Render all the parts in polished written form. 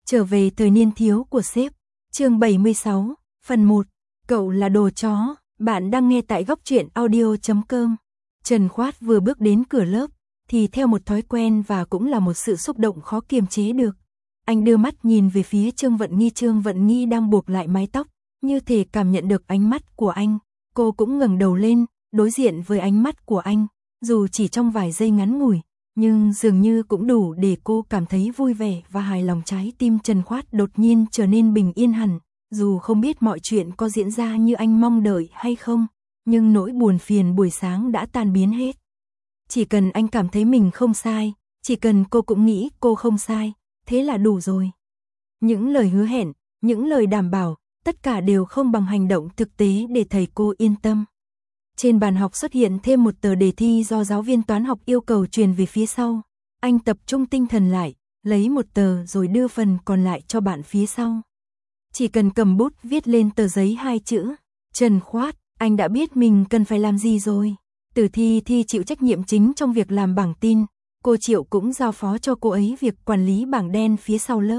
Trở về thời niên thiếu của sếp. Chương 76, phần 1. Cậu là đồ chó. Bạn đang nghe tại góc truyện audio.com. Trần Khoát vừa bước đến cửa lớp, thì theo một thói quen và cũng là một sự xúc động khó kiềm chế được. Anh đưa mắt nhìn về phía Trương Vận Nghi. Trương Vận Nghi đang buộc lại mái tóc, như thể cảm nhận được ánh mắt của anh. Cô cũng ngẩng đầu lên, đối diện với ánh mắt của anh, dù chỉ trong vài giây ngắn ngủi, nhưng dường như cũng đủ để cô cảm thấy vui vẻ và hài lòng. Trái tim Trần Khoát đột nhiên trở nên bình yên hẳn, dù không biết mọi chuyện có diễn ra như anh mong đợi hay không, nhưng nỗi buồn phiền buổi sáng đã tan biến hết. Chỉ cần anh cảm thấy mình không sai, chỉ cần cô cũng nghĩ cô không sai, thế là đủ rồi. Những lời hứa hẹn, những lời đảm bảo, tất cả đều không bằng hành động thực tế để thầy cô yên tâm. Trên bàn học xuất hiện thêm một tờ đề thi do giáo viên toán học yêu cầu truyền về phía sau. Anh tập trung tinh thần lại, lấy một tờ rồi đưa phần còn lại cho bạn phía sau. Chỉ cần cầm bút viết lên tờ giấy 2 chữ Trần Khoát, anh đã biết mình cần phải làm gì rồi. Từ Thi chịu trách nhiệm chính trong việc làm bảng tin, cô Triệu cũng giao phó cho cô ấy việc quản lý bảng đen phía sau lớp.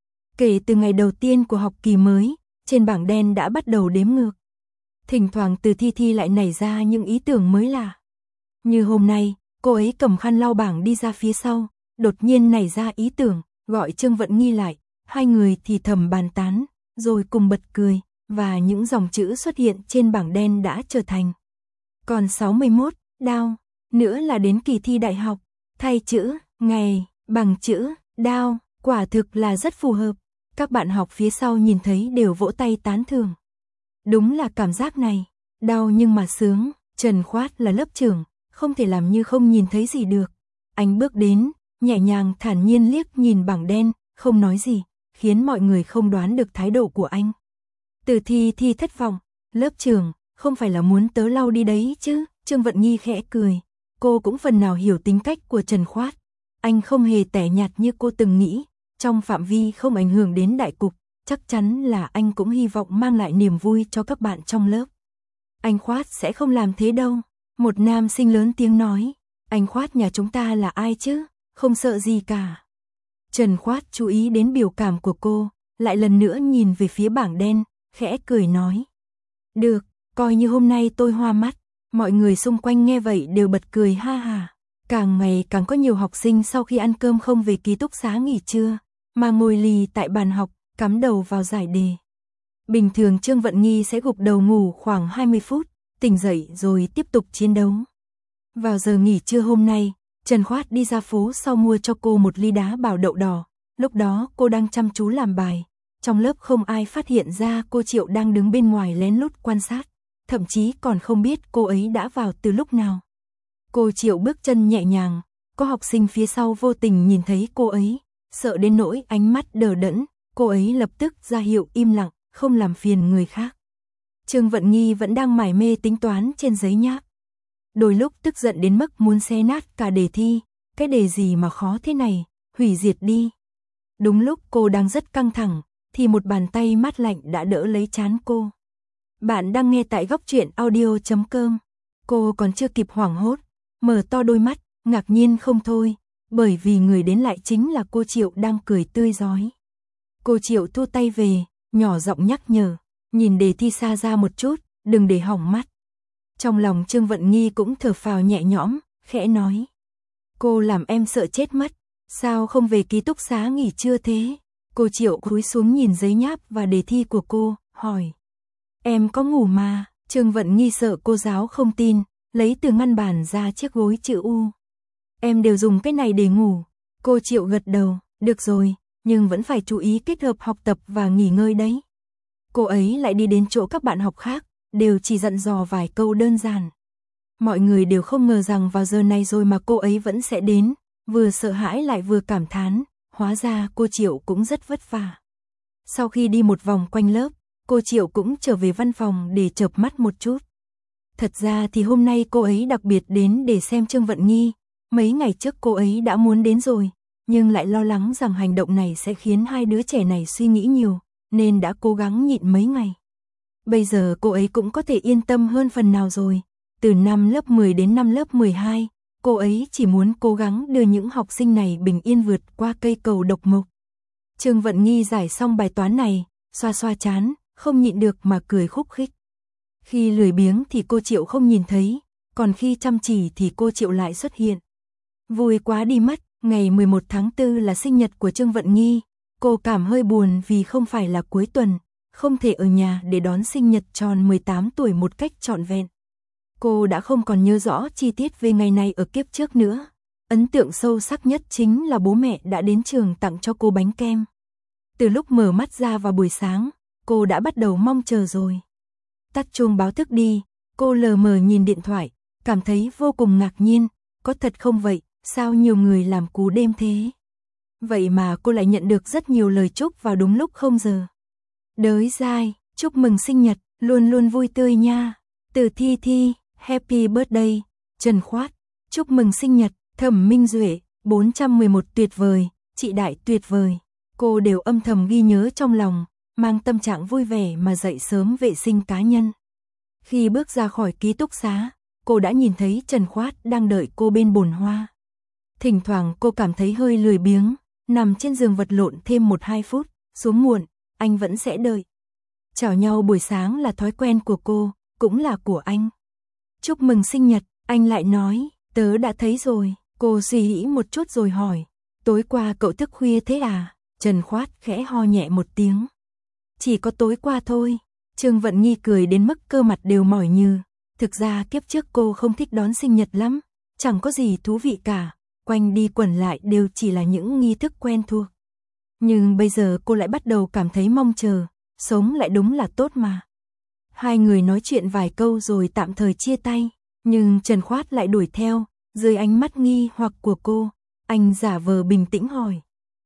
Kể từ ngày đầu tiên của học kỳ mới, trên bảng đen đã bắt đầu đếm ngược. Thỉnh thoảng Từ Thi lại nảy ra những ý tưởng mới lạ. Như hôm nay, cô ấy cầm khăn lau bảng đi ra phía sau, đột nhiên nảy ra ý tưởng, gọi Trương Vận Nghi lại, hai người thì thầm bàn tán, rồi cùng bật cười, và những dòng chữ xuất hiện trên bảng đen đã trở thành. Còn 61, đao, nữa là đến kỳ thi đại học, thay chữ, ngày, bằng chữ, đao, quả thực là rất phù hợp. Các bạn học phía sau nhìn thấy đều vỗ tay tán thưởng. Đúng là cảm giác này, đau nhưng mà sướng. Trần Khoát là lớp trưởng, không thể làm như không nhìn thấy gì được. Anh bước đến, nhẹ nhàng thản nhiên liếc nhìn bảng đen, không nói gì, khiến mọi người không đoán được thái độ của anh. Từ Thi thất vọng, lớp trưởng, không phải là muốn tớ lau đi đấy chứ? Trương Vận Nghi khẽ cười, cô cũng phần nào hiểu tính cách của Trần Khoát. Anh không hề tẻ nhạt như cô từng nghĩ, trong phạm vi không ảnh hưởng đến đại cục, chắc chắn là anh cũng hy vọng mang lại niềm vui cho các bạn trong lớp. Anh Khoát sẽ không làm thế đâu. Một nam sinh lớn tiếng nói, anh Khoát nhà chúng ta là ai chứ, không sợ gì cả. Trần Khoát chú ý đến biểu cảm của cô, lại lần nữa nhìn về phía bảng đen, khẽ cười nói. Được, coi như hôm nay tôi hoa mắt. Mọi người xung quanh nghe vậy đều bật cười ha ha. Càng ngày càng có nhiều học sinh sau khi ăn cơm không về ký túc xá nghỉ trưa, mà ngồi lì tại bàn học, cắm đầu vào giải đề. Bình thường Trương Vận Nghi sẽ gục đầu ngủ khoảng 20 phút, tỉnh dậy rồi tiếp tục chiến đấu. Vào giờ nghỉ trưa hôm nay, Trần Khoát đi ra phố sau mua cho cô một ly đá bảo đậu đỏ. Lúc đó cô đang chăm chú làm bài. Trong lớp không ai phát hiện ra cô Triệu đang đứng bên ngoài lén lút quan sát. Thậm chí còn không biết cô ấy đã vào từ lúc nào. Cô Triệu bước chân nhẹ nhàng, có học sinh phía sau vô tình nhìn thấy cô ấy, sợ đến nỗi ánh mắt đờ đẫn, cô ấy lập tức ra hiệu im lặng, không làm phiền người khác. Trương Vận Nghi vẫn đang mải mê tính toán trên giấy nháp. Đôi lúc tức giận đến mức muốn xé nát cả đề thi, cái đề gì mà khó thế này, hủy diệt đi. Đúng lúc cô đang rất căng thẳng, thì một bàn tay mát lạnh đã đỡ lấy trán cô. Bạn đang nghe tại góc truyện audio.com. Cô còn chưa kịp hoảng hốt, mở to đôi mắt, ngạc nhiên không thôi, bởi vì người đến lại chính là cô Triệu đang cười tươi rói. Cô Triệu thu tay về, nhỏ giọng nhắc nhở, nhìn đề thi xa ra một chút, đừng để hỏng mắt. Trong lòng Trương Vận Nghi cũng thở phào nhẹ nhõm, khẽ nói. Cô làm em sợ chết mất, sao không về ký túc xá nghỉ trưa thế? Cô Triệu cúi xuống nhìn giấy nháp và đề thi của cô, hỏi. Em có ngủ mà. Trương Vận Nghi sợ cô giáo không tin, lấy từ ngăn bàn ra chiếc gối chữ U. Em đều dùng cái này để ngủ. Cô Triệu gật đầu, được rồi, nhưng vẫn phải chú ý kết hợp học tập và nghỉ ngơi đấy. Cô ấy lại đi đến chỗ các bạn học khác, đều chỉ dặn dò vài câu đơn giản. Mọi người đều không ngờ rằng vào giờ này rồi mà cô ấy vẫn sẽ đến, vừa sợ hãi lại vừa cảm thán, hóa ra cô Triệu cũng rất vất vả. Sau khi đi một vòng quanh lớp, cô Triệu cũng trở về văn phòng để chợp mắt một chút. Thật ra thì hôm nay cô ấy đặc biệt đến để xem Trương Vận Nghi, mấy ngày trước cô ấy đã muốn đến rồi, nhưng lại lo lắng rằng hành động này sẽ khiến hai đứa trẻ này suy nghĩ nhiều, nên đã cố gắng nhịn mấy ngày. Bây giờ cô ấy cũng có thể yên tâm hơn phần nào rồi, từ năm lớp 10 đến năm lớp 12, cô ấy chỉ muốn cố gắng đưa những học sinh này bình yên vượt qua cây cầu độc mộc. Trương Vận Nghi giải xong bài toán này, xoa xoa trán, không nhịn được mà cười khúc khích. Khi lười biếng thì cô Triệu không nhìn thấy, còn khi chăm chỉ thì cô Triệu lại xuất hiện. Vui quá đi mất, ngày 11 tháng 4 là sinh nhật của Trương Vận Nghi, cô cảm hơi buồn vì không phải là cuối tuần, không thể ở nhà để đón sinh nhật tròn 18 tuổi một cách trọn vẹn. Cô đã không còn nhớ rõ chi tiết về ngày này ở kiếp trước nữa. Ấn tượng sâu sắc nhất chính là bố mẹ đã đến trường tặng cho cô bánh kem. Từ lúc mở mắt ra vào buổi sáng, cô đã bắt đầu mong chờ rồi. Tắt chuông báo thức đi, cô lờ mờ nhìn điện thoại, cảm thấy vô cùng ngạc nhiên, có thật không vậy, sao nhiều người làm cú đêm thế? Vậy mà cô lại nhận được rất nhiều lời chúc vào đúng lúc 0 giờ. Đới dai, chúc mừng sinh nhật, luôn luôn vui tươi nha. Từ Thi Thi, Happy Birthday, Trần Khoát, chúc mừng sinh nhật, Thẩm Minh Duệ, 411 tuyệt vời, chị Đại tuyệt vời. Cô đều âm thầm ghi nhớ trong lòng, mang tâm trạng vui vẻ mà dậy sớm vệ sinh cá nhân. Khi bước ra khỏi ký túc xá, cô đã nhìn thấy Trần Khoát đang đợi cô bên bồn hoa. Thỉnh thoảng cô cảm thấy hơi lười biếng, nằm trên giường vật lộn thêm 1-2 phút, xuống muộn, anh vẫn sẽ đợi. Chào nhau buổi sáng là thói quen của cô, cũng là của anh. Chúc mừng sinh nhật, anh lại nói, tớ đã thấy rồi. Cô suy nghĩ một chút rồi hỏi, tối qua cậu thức khuya thế à? Trần Khoát khẽ ho nhẹ một tiếng. Chỉ có tối qua thôi. Trương Vận Nghi cười đến mức cơ mặt đều mỏi nhừ. Thực ra kiếp trước cô không thích đón sinh nhật lắm, chẳng có gì thú vị cả, quanh đi quẩn lại đều chỉ là những nghi thức quen thuộc. Nhưng bây giờ cô lại bắt đầu cảm thấy mong chờ, sống lại đúng là tốt mà. Hai người nói chuyện vài câu rồi tạm thời chia tay, nhưng Trần Khoát lại đuổi theo, dưới ánh mắt nghi hoặc của cô, anh giả vờ bình tĩnh hỏi.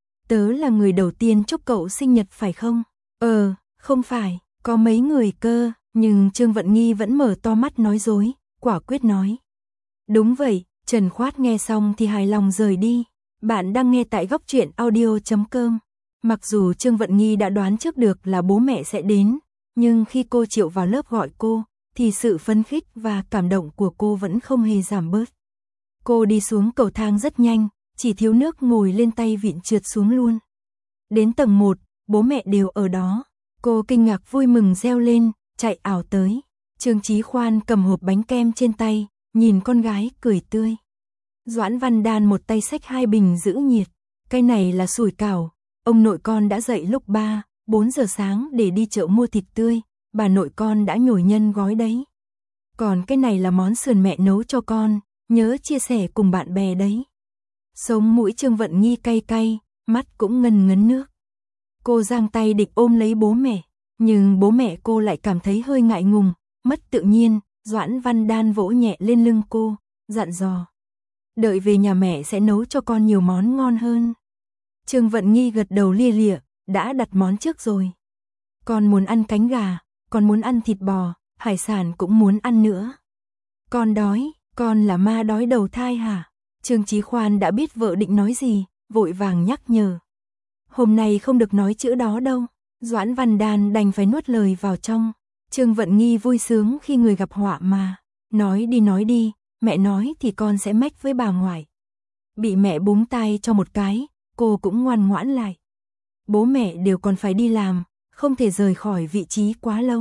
Tớ là người đầu tiên chúc cậu sinh nhật phải không? Không phải, có mấy người cơ, nhưng Trương Vận Nghi vẫn mở to mắt nói dối, quả quyết nói. Đúng vậy, Trần Khoát nghe xong thì hài lòng rời đi. Bạn đang nghe tại góc truyện audio.com. Mặc dù Trương Vận Nghi đã đoán trước được là bố mẹ sẽ đến, nhưng khi cô Triệu vào lớp gọi cô, thì sự phấn khích và cảm động của cô vẫn không hề giảm bớt. Cô đi xuống cầu thang rất nhanh, chỉ thiếu nước ngồi lên tay vịn trượt xuống luôn. Đến tầng 1, bố mẹ đều ở đó. Cô kinh ngạc vui mừng reo lên, chạy ảo tới. Trương Chí Khoan cầm hộp bánh kem trên tay, nhìn con gái cười tươi. Doãn Văn Đan một tay xách 2 bình giữ nhiệt. Cái này là sủi cảo. Ông nội con đã dậy lúc 3-4 giờ sáng để đi chợ mua thịt tươi. Bà nội con đã nhồi nhân gói đấy. Còn cái này là món sườn mẹ nấu cho con, nhớ chia sẻ cùng bạn bè đấy. Sống mũi Trương Vận Nghi cay cay, mắt cũng ngần ngấn nước. Cô giang tay định ôm lấy bố mẹ, nhưng bố mẹ cô lại cảm thấy hơi ngại ngùng, mất tự nhiên. Doãn Văn Đan vỗ nhẹ lên lưng cô, dặn dò. Đợi về nhà mẹ sẽ nấu cho con nhiều món ngon hơn. Trương Vận Nghi gật đầu lia lịa, đã đặt món trước rồi. Con muốn ăn cánh gà, con muốn ăn thịt bò, hải sản cũng muốn ăn nữa. Con đói, con là ma đói đầu thai hả? Trương Chí Khoan đã biết vợ định nói gì, vội vàng nhắc nhở. Hôm nay không được nói chữ đó đâu. Doãn Văn Đan đành phải nuốt lời vào trong. Trương Vận Nghi vui sướng khi người gặp họa mà. Nói đi, mẹ nói thì con sẽ mách với bà ngoại. Bị mẹ búng tay cho một cái, cô cũng ngoan ngoãn lại. Bố mẹ đều còn phải đi làm, không thể rời khỏi vị trí quá lâu.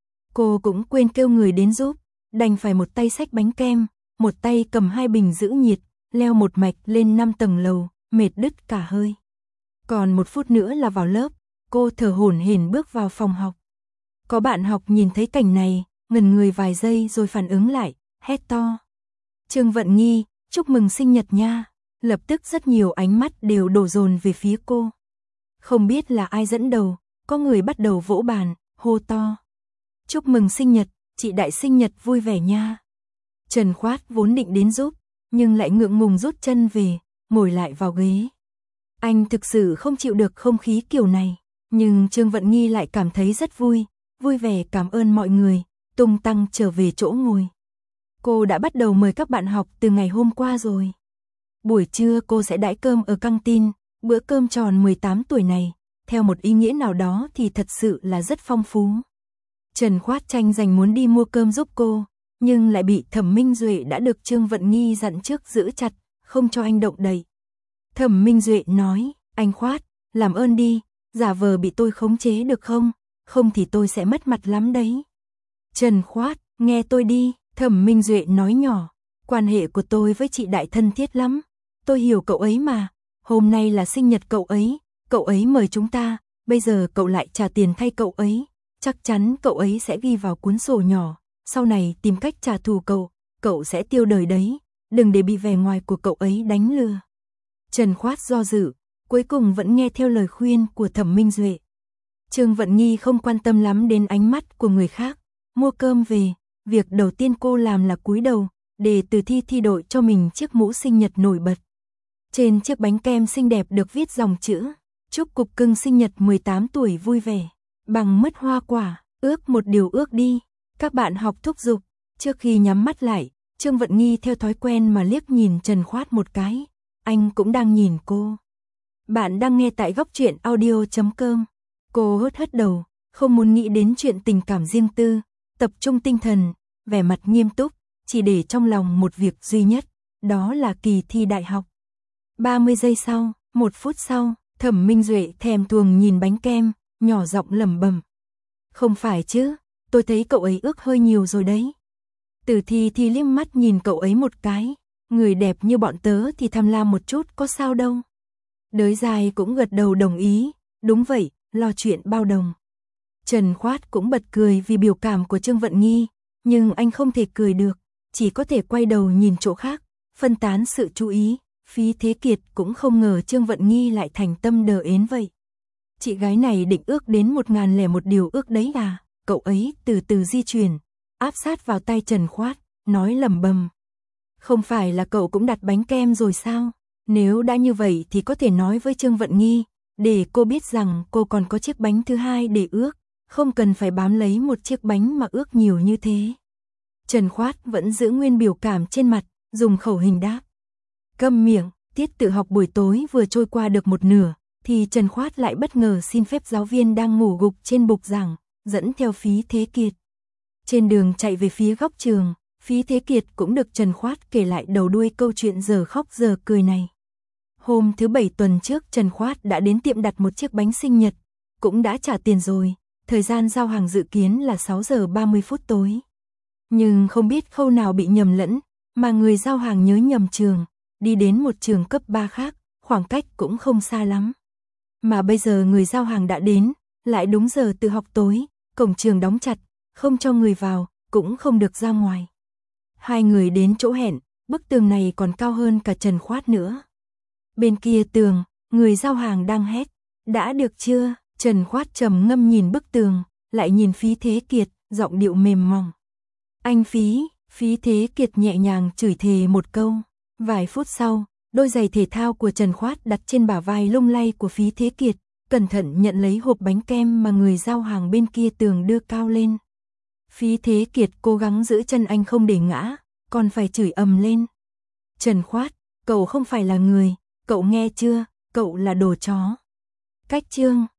Cô cũng quên kêu người đến giúp, đành phải một tay xách bánh kem, một tay cầm 2 bình giữ nhiệt, leo một mạch lên 5 tầng lầu, mệt đứt cả hơi. Còn 1 phút nữa là vào lớp, cô thở hổn hển bước vào phòng học. Có bạn học nhìn thấy cảnh này, ngẩn người vài giây rồi phản ứng lại, hét to. Trương Vận Nghi, chúc mừng sinh nhật nha. Lập tức rất nhiều ánh mắt đều đổ dồn về phía cô. Không biết là ai dẫn đầu, có người bắt đầu vỗ bàn, hô to. Chúc mừng sinh nhật, chị Đại sinh nhật vui vẻ nha. Trần Khoát vốn định đến giúp, nhưng lại ngượng ngùng rút chân về, ngồi lại vào ghế. Anh thực sự không chịu được không khí kiểu này, nhưng Trương Vận Nghi lại cảm thấy rất vui, vui vẻ cảm ơn mọi người, tung tăng trở về chỗ ngồi. Cô đã bắt đầu mời các bạn học từ ngày hôm qua rồi. Buổi trưa cô sẽ đãi cơm ở căng tin, bữa cơm tròn 18 tuổi này, theo một ý nghĩa nào đó thì thật sự là rất phong phú. Trần Khoát tranh giành muốn đi mua cơm giúp cô, nhưng lại bị Thẩm Minh Duệ đã được Trương Vận Nghi dặn trước giữ chặt, không cho anh động đậy. Thẩm Minh Duệ nói, anh Khoát, làm ơn đi, giả vờ bị tôi khống chế được không? Không thì tôi sẽ mất mặt lắm đấy. Trần Khoát, nghe tôi đi, Thẩm Minh Duệ nói nhỏ, quan hệ của tôi với chị Đại thân thiết lắm. Tôi hiểu cậu ấy mà, hôm nay là sinh nhật cậu ấy mời chúng ta, bây giờ cậu lại trả tiền thay cậu ấy. Chắc chắn cậu ấy sẽ ghi vào cuốn sổ nhỏ, sau này tìm cách trả thù cậu sẽ tiêu đời đấy, đừng để bị vẻ ngoài của cậu ấy đánh lừa. Trần Khoát do dự, cuối cùng vẫn nghe theo lời khuyên của Thẩm Minh Duệ. Trương Vận Nghi không quan tâm lắm đến ánh mắt của người khác, mua cơm về, việc đầu tiên cô làm là cúi đầu, để Từ Thi thi đội cho mình chiếc mũ sinh nhật nổi bật. Trên chiếc bánh kem xinh đẹp được viết dòng chữ, chúc cục cưng sinh nhật 18 tuổi vui vẻ, bằng mứt hoa quả, ước một điều ước đi, các bạn học thúc giục. Trước khi nhắm mắt lại, Trương Vận Nghi theo thói quen mà liếc nhìn Trần Khoát một cái, anh cũng đang nhìn cô. Bạn đang nghe tại góc truyện audio.com. Cô hất đầu, không muốn nghĩ đến chuyện tình cảm riêng tư, tập trung tinh thần, vẻ mặt nghiêm túc, chỉ để trong lòng một việc duy nhất, đó là kỳ thi đại học. 30 giây sau, 1 phút sau, Thẩm Minh Duệ thèm thuồng nhìn bánh kem, nhỏ giọng lẩm bẩm. Không phải chứ, tôi thấy cậu ấy ước hơi nhiều rồi đấy. Từ Thi liếc mắt nhìn cậu ấy một cái, người đẹp như bọn tớ thì tham lam một chút có sao đâu. Đới dài cũng gật đầu đồng ý, đúng vậy, lo chuyện bao đồng. Trần Khoát cũng bật cười vì biểu cảm của Trương Vận Nghi, nhưng anh không thể cười được, chỉ có thể quay đầu nhìn chỗ khác, phân tán sự chú ý. Phí Thế Kiệt cũng không ngờ Trương Vận Nghi lại thành tâm đờ ến vậy. Chị gái này định ước đến 1001 điều ước đấy à? Cậu ấy từ từ di chuyển, áp sát vào tay Trần Khoát, nói lẩm bẩm. Không phải là cậu cũng đặt bánh kem rồi sao? Nếu đã như vậy thì có thể nói với Trương Vận Nghi, để cô biết rằng cô còn có chiếc bánh thứ hai để ước, không cần phải bám lấy một chiếc bánh mà ước nhiều như thế. Trần Khoát vẫn giữ nguyên biểu cảm trên mặt, dùng khẩu hình đáp. Câm miệng, tiết tự học buổi tối vừa trôi qua được một nửa, thì Trần Khoát lại bất ngờ xin phép giáo viên đang ngủ gục trên bục giảng, dẫn theo Phí Thế Kiệt. Trên đường chạy về phía góc trường, Phí Thế Kiệt cũng được Trần Khoát kể lại đầu đuôi câu chuyện giờ khóc giờ cười này. Hôm thứ Bảy tuần trước Trần Khoát đã đến tiệm đặt một chiếc bánh sinh nhật, cũng đã trả tiền rồi, thời gian giao hàng dự kiến là 6 giờ 30 phút tối. Nhưng không biết khâu nào bị nhầm lẫn, mà người giao hàng nhớ nhầm trường, đi đến một trường cấp 3 khác, khoảng cách cũng không xa lắm. Mà bây giờ người giao hàng đã đến, lại đúng giờ tự học tối, cổng trường đóng chặt, không cho người vào, cũng không được ra ngoài. Hai người đến chỗ hẹn, bức tường này còn cao hơn cả Trần Khoát nữa. Bên kia tường, người giao hàng đang hét, đã được chưa? Trần Khoát trầm ngâm nhìn bức tường, lại nhìn Phí Thế Kiệt, giọng điệu mềm mỏng. Anh Phí Thế Kiệt nhẹ nhàng chửi thề một câu. Vài phút sau, đôi giày thể thao của Trần Khoát đặt trên bả vai lung lay của Phí Thế Kiệt, cẩn thận nhận lấy hộp bánh kem mà người giao hàng bên kia tường đưa cao lên. Phí Thế Kiệt cố gắng giữ chân anh không để ngã, còn phải chửi ầm lên. Trần Khoát, cậu không phải là người, cậu nghe chưa, cậu là đồ chó. Cách chương